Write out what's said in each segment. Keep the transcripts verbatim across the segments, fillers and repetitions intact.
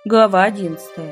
Глава одиннадцатая.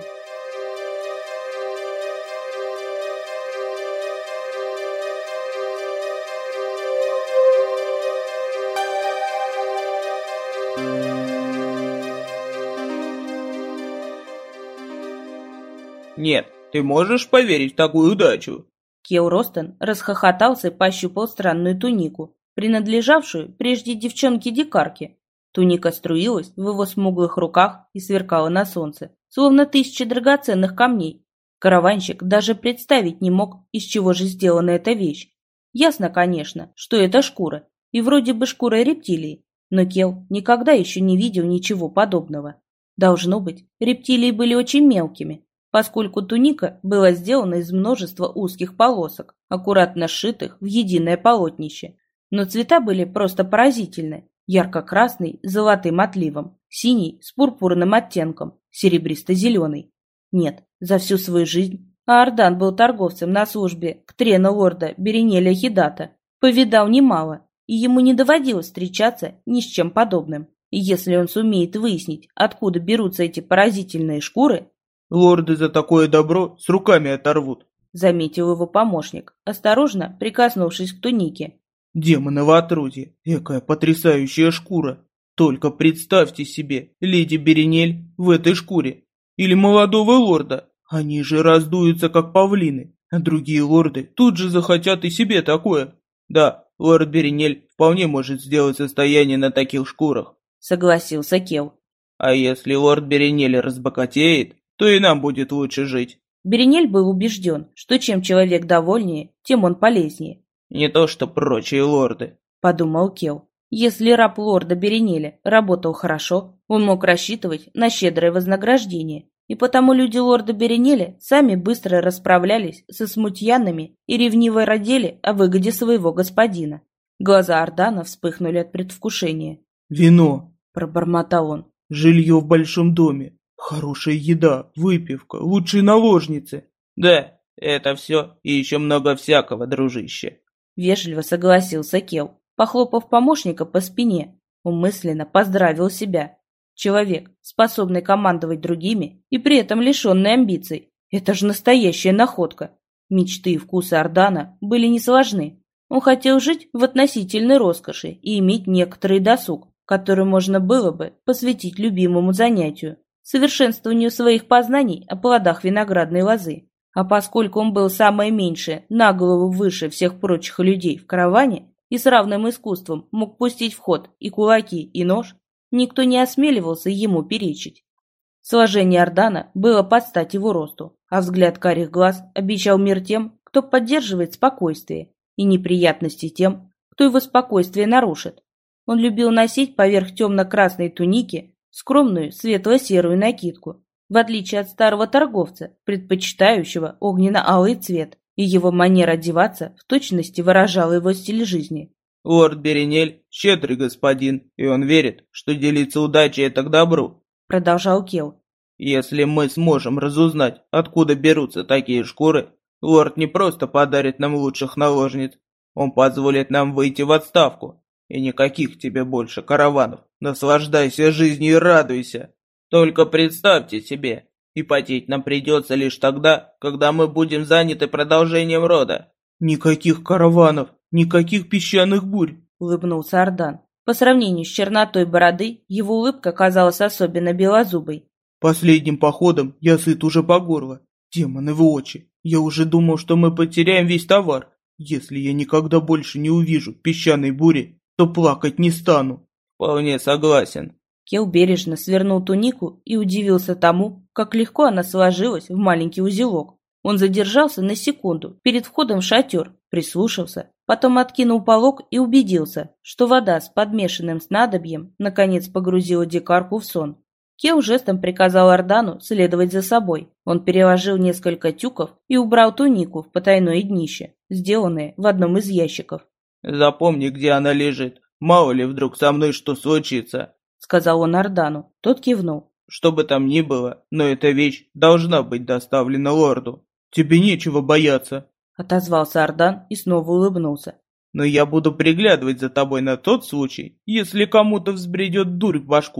Нет, ты можешь поверить в такую удачу? Кел Ростон расхохотался и пощупал странную тунику, принадлежавшую прежде девчонке-дикарке. Туника струилась в его смуглых руках и сверкала на солнце, словно тысячи драгоценных камней. Караванщик даже представить не мог, из чего же сделана эта вещь. Ясно, конечно, что это шкура, и вроде бы шкура рептилии, но Кел никогда еще не видел ничего подобного. Должно быть, рептилии были очень мелкими, поскольку туника была сделана из множества узких полосок, аккуратно сшитых в единое полотнище. Но цвета были просто поразительны. Ярко-красный с золотым отливом, синий с пурпурным оттенком, серебристо-зеленый. Нет, за всю свою жизнь Аордан был торговцем на службе к трену лорда Беренеля Хидата. Повидал немало, и ему не доводилось встречаться ни с чем подобным. И если он сумеет выяснить, откуда берутся эти поразительные шкуры... Лорды за такое добро с руками оторвут, заметил его помощник, осторожно прикоснувшись к тунике. Демоново отродье, экая потрясающая шкура. Только представьте себе, леди Беренель в этой шкуре. Или молодого лорда. Они же раздуются, как павлины. А другие лорды тут же захотят и себе такое. Да, лорд Беренель вполне может сделать состояние на таких шкурах, согласился Кел. А если лорд Беренель разбогатеет, то и нам будет лучше жить. Беренель был убежден, что чем человек довольнее, тем он полезнее. Не то что прочие лорды, подумал Кел. Если раб лорда Беренеля работал хорошо, он мог рассчитывать на щедрое вознаграждение, и потому люди лорда Беренеля сами быстро расправлялись со смутьянами и ревниво родили о выгоде своего господина. Глаза Аордана вспыхнули от предвкушения. «Вино!» – пробормотал он. «Жилье в большом доме, хорошая еда, выпивка, лучшие наложницы». «Да, это все и еще много всякого, дружище», – вежливо согласился Кел, похлопав помощника по спине. Он мысленно поздравил себя. Человек, способный командовать другими и при этом лишенный амбиций. Это же настоящая находка. Мечты и вкусы Аордана были несложны. Он хотел жить в относительной роскоши и иметь некоторый досуг, который можно было бы посвятить любимому занятию, совершенствованию своих познаний о плодах виноградной лозы. А поскольку он был самое меньшее, на голову выше всех прочих людей в караване и с равным искусством мог пустить в ход и кулаки, и нож, никто не осмеливался ему перечить. Сложение Аордана было под стать его росту, а взгляд карих глаз обещал мир тем, кто поддерживает спокойствие, и неприятности тем, кто его спокойствие нарушит. Он любил носить поверх темно-красной туники скромную светло-серую накидку, в отличие от старого торговца, предпочитающего огненно-алый цвет, и его манера одеваться в точности выражала его стиль жизни. «Лорд Беренель – щедрый господин, и он верит, что делиться удачей – это к добру», – продолжал Кел. «Если мы сможем разузнать, откуда берутся такие шкуры, лорд не просто подарит нам лучших наложниц, он позволит нам выйти в отставку. И никаких тебе больше караванов. Наслаждайся жизнью и радуйся. Только представьте себе, и потеть нам придется лишь тогда, когда мы будем заняты продолжением рода». «Никаких караванов, никаких песчаных бурь», — улыбнулся Аордан. По сравнению с чернотой бороды, его улыбка казалась особенно белозубой. «Последним походом я сыт уже по горло. Демоны в очи. Я уже думал, что мы потеряем весь товар. Если я никогда больше не увижу песчаной бури, то плакать не стану». «Вполне согласен». Кел бережно свернул тунику и удивился тому, как легко она сложилась в маленький узелок. Он задержался на секунду перед входом в шатер, прислушался, потом откинул полог и убедился, что вода с подмешанным снадобьем наконец погрузила дикарку в сон. Кел жестом приказал Аордану следовать за собой. Он переложил несколько тюков и убрал тунику в потайное днище, сделанное в одном из ящиков. «Запомни, где она лежит. Мало ли вдруг со мной что случится», — сказал он Аордану. Тот кивнул. «Что бы там ни было, но эта вещь должна быть доставлена лорду. Тебе нечего бояться», — отозвался Аордан и снова улыбнулся. «Но я буду приглядывать за тобой на тот случай, если кому-то взбредет дурь в башку.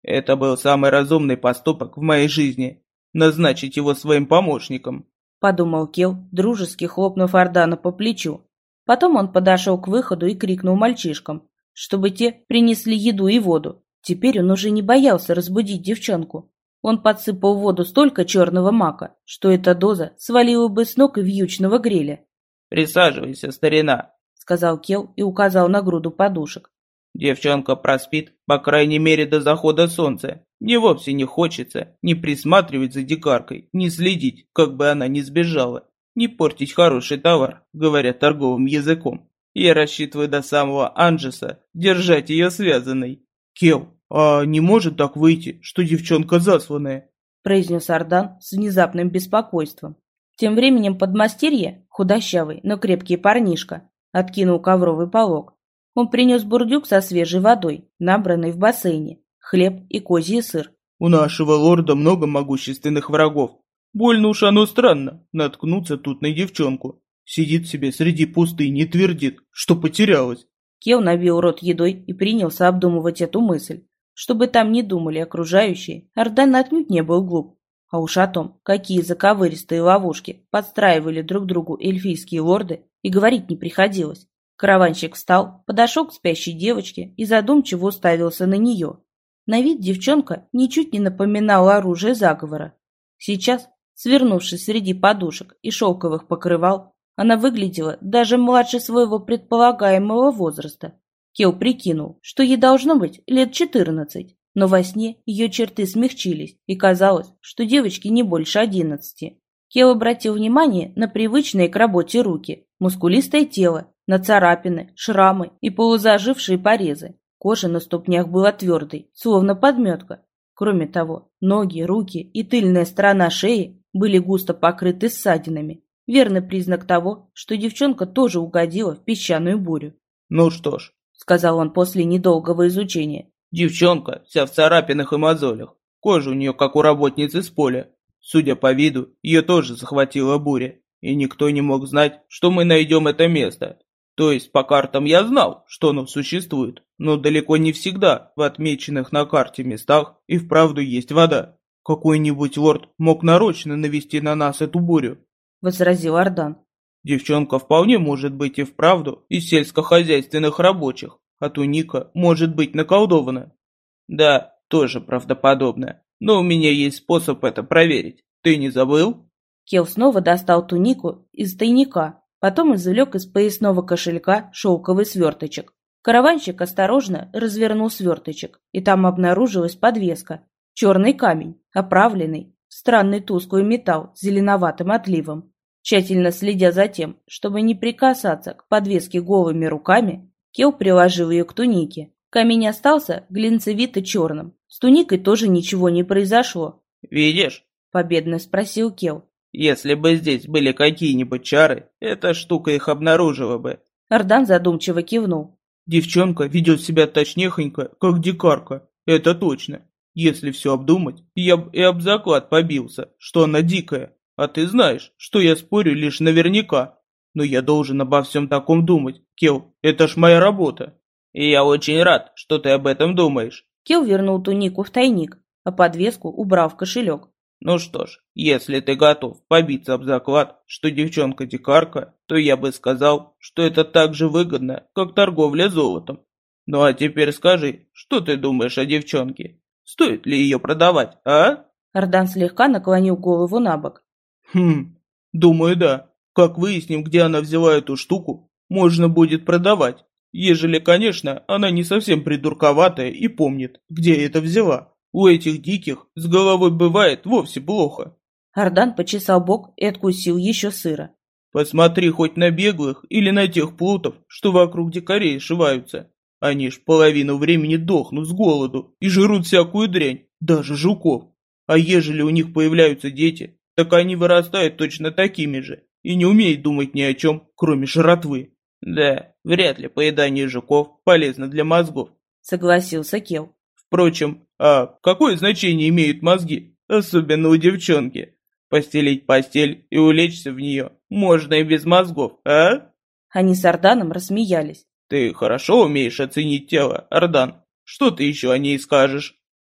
Это был самый разумный поступок в моей жизни. Назначить его своим помощником. Подумал Кел, дружески хлопнув Ардана по плечу. Потом он подошел к выходу и крикнул мальчишкам, чтобы те принесли еду и воду. Теперь он уже не боялся разбудить девчонку. Он подсыпал в воду столько черного мака, что эта доза свалила бы с ног и вьючного греля. «Присаживайся, старина», — сказал Кел и указал на груду подушек. «Девчонка проспит, по крайней мере, до захода солнца. Мне вовсе не хочется ни присматривать за дикаркой, ни следить, как бы она ни сбежала, не портить хороший товар, говоря торговым языком. Я рассчитываю до самого Анджеса держать ее связанной». «Кел, а не может так выйти, что девчонка засланная?» произнес Ардан с внезапным беспокойством. Тем временем подмастерье, худощавый, но крепкий парнишка, откинул ковровый полог. Он принес бурдюк со свежей водой, набранной в бассейне, хлеб и козий сыр. «У нашего лорда много могущественных врагов. Больно уж оно странно, наткнуться тут на девчонку. Сидит себе среди пустыни и твердит, что потерялась». Кел набил рот едой и принялся обдумывать эту мысль. Чтобы там не думали окружающие, Ардан отнюдь не был глуп. А уж о том, какие заковыристые ловушки подстраивали друг другу эльфийские лорды, и говорить не приходилось. Караванщик встал, подошел к спящей девочке и задумчиво уставился на нее. На вид девчонка ничуть не напоминала оружие заговора. Сейчас, свернувшись среди подушек и шелковых покрывал, она выглядела даже младше своего предполагаемого возраста. Кел прикинул, что ей должно быть лет четырнадцать, но во сне ее черты смягчились, и казалось, что девочке не больше одиннадцати. Кел обратил внимание на привычные к работе руки, мускулистое тело, на царапины, шрамы и полузажившие порезы. Кожа на ступнях была твердой, словно подметка. Кроме того, ноги, руки и тыльная сторона шеи были густо покрыты ссадинами. Верный признак того, что девчонка тоже угодила в песчаную бурю. «Ну что ж», — сказал он после недолгого изучения. «Девчонка вся в царапинах и мозолях. Кожа у нее как у работницы с поля. Судя по виду, ее тоже захватила буря. И никто не мог знать, что мы найдем это место. То есть по картам я знал, что оно существует, но далеко не всегда в отмеченных на карте местах и вправду есть вода. Какой-нибудь лорд мог нарочно навести на нас эту бурю», — возразил Ардан. «Девчонка вполне может быть и вправду из сельскохозяйственных рабочих, а туника может быть наколдована». «Да, тоже правдоподобно, но у меня есть способ это проверить. Ты не забыл?» Кел снова достал тунику из тайника. Потом извлек из поясного кошелька шелковый сверточек. Караванщик осторожно развернул сверточек, и там обнаружилась подвеска. Черный камень, оправленный в странный тусклый металл с зеленоватым отливом. Тщательно следя за тем, чтобы не прикасаться к подвеске голыми руками, Кел приложил ее к тунике. Камень остался глинцевито-черным. С туникой тоже ничего не произошло. «Видишь?» – победно спросил Кел. «Если бы здесь были какие-нибудь чары, эта штука их обнаружила бы». Ардан задумчиво кивнул. «Девчонка ведет себя точнехонько, как дикарка, это точно. Если все обдумать, я б и об заклад побился, что она дикая. А ты знаешь, что я спорю лишь наверняка. Но я должен обо всем таком думать, Кел, это ж моя работа. И я очень рад, что ты об этом думаешь». Кел вернул тунику в тайник, а подвеску убрал в кошелек. «Ну что ж, если ты готов побиться об заклад, что девчонка дикарка, то я бы сказал, что это так же выгодно, как торговля золотом. Ну а теперь скажи, что ты думаешь о девчонке? Стоит ли ее продавать, а?» Ардан слегка наклонил голову на бок. «Хм, думаю, да. Как выясним, где она взяла эту штуку, можно будет продавать. Ежели, конечно, она не совсем придурковатая и помнит, где это взяла. У этих диких с головой бывает вовсе плохо». Ардан почесал бок и откусил еще сыра. «Посмотри хоть на беглых или на тех плутов, что вокруг дикарей шиваются. Они ж половину времени дохнут с голоду и жрут всякую дрянь, даже жуков. А ежели у них появляются дети, так они вырастают точно такими же и не умеют думать ни о чем, кроме жратвы. Да, вряд ли поедание жуков полезно для мозгов», — согласился Кел. «Впрочем, а какое значение имеют мозги, особенно у девчонки? Постелить постель и улечься в нее можно и без мозгов, а?» Они с Арданом рассмеялись. «Ты хорошо умеешь оценить тело, Ардан. Что ты еще о ней скажешь?»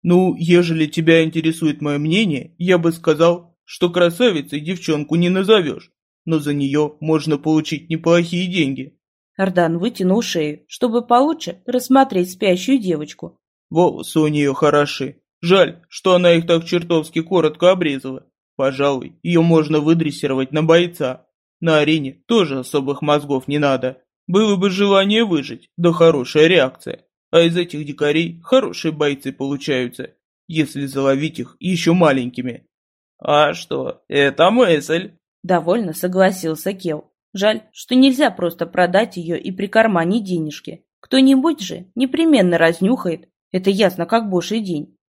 Ну, ежели тебя интересует мое мнение, я бы сказал, что красавицей девчонку не назовешь, но за нее можно получить неплохие деньги. Ардан вытянул шею, чтобы получше рассмотреть спящую девочку. Волосы у нее хороши. Жаль, что она их так чертовски коротко обрезала. Пожалуй, ее можно выдрессировать на бойца. На арене тоже особых мозгов не надо. Было бы желание выжить, да хорошая реакция. А из этих дикарей хорошие бойцы получаются, если заловить их еще маленькими. А что, это мысль. Довольно согласился Кел. Жаль, что нельзя просто продать ее и прикарманить денежки. Кто-нибудь же непременно разнюхает. Это ясно как божий день.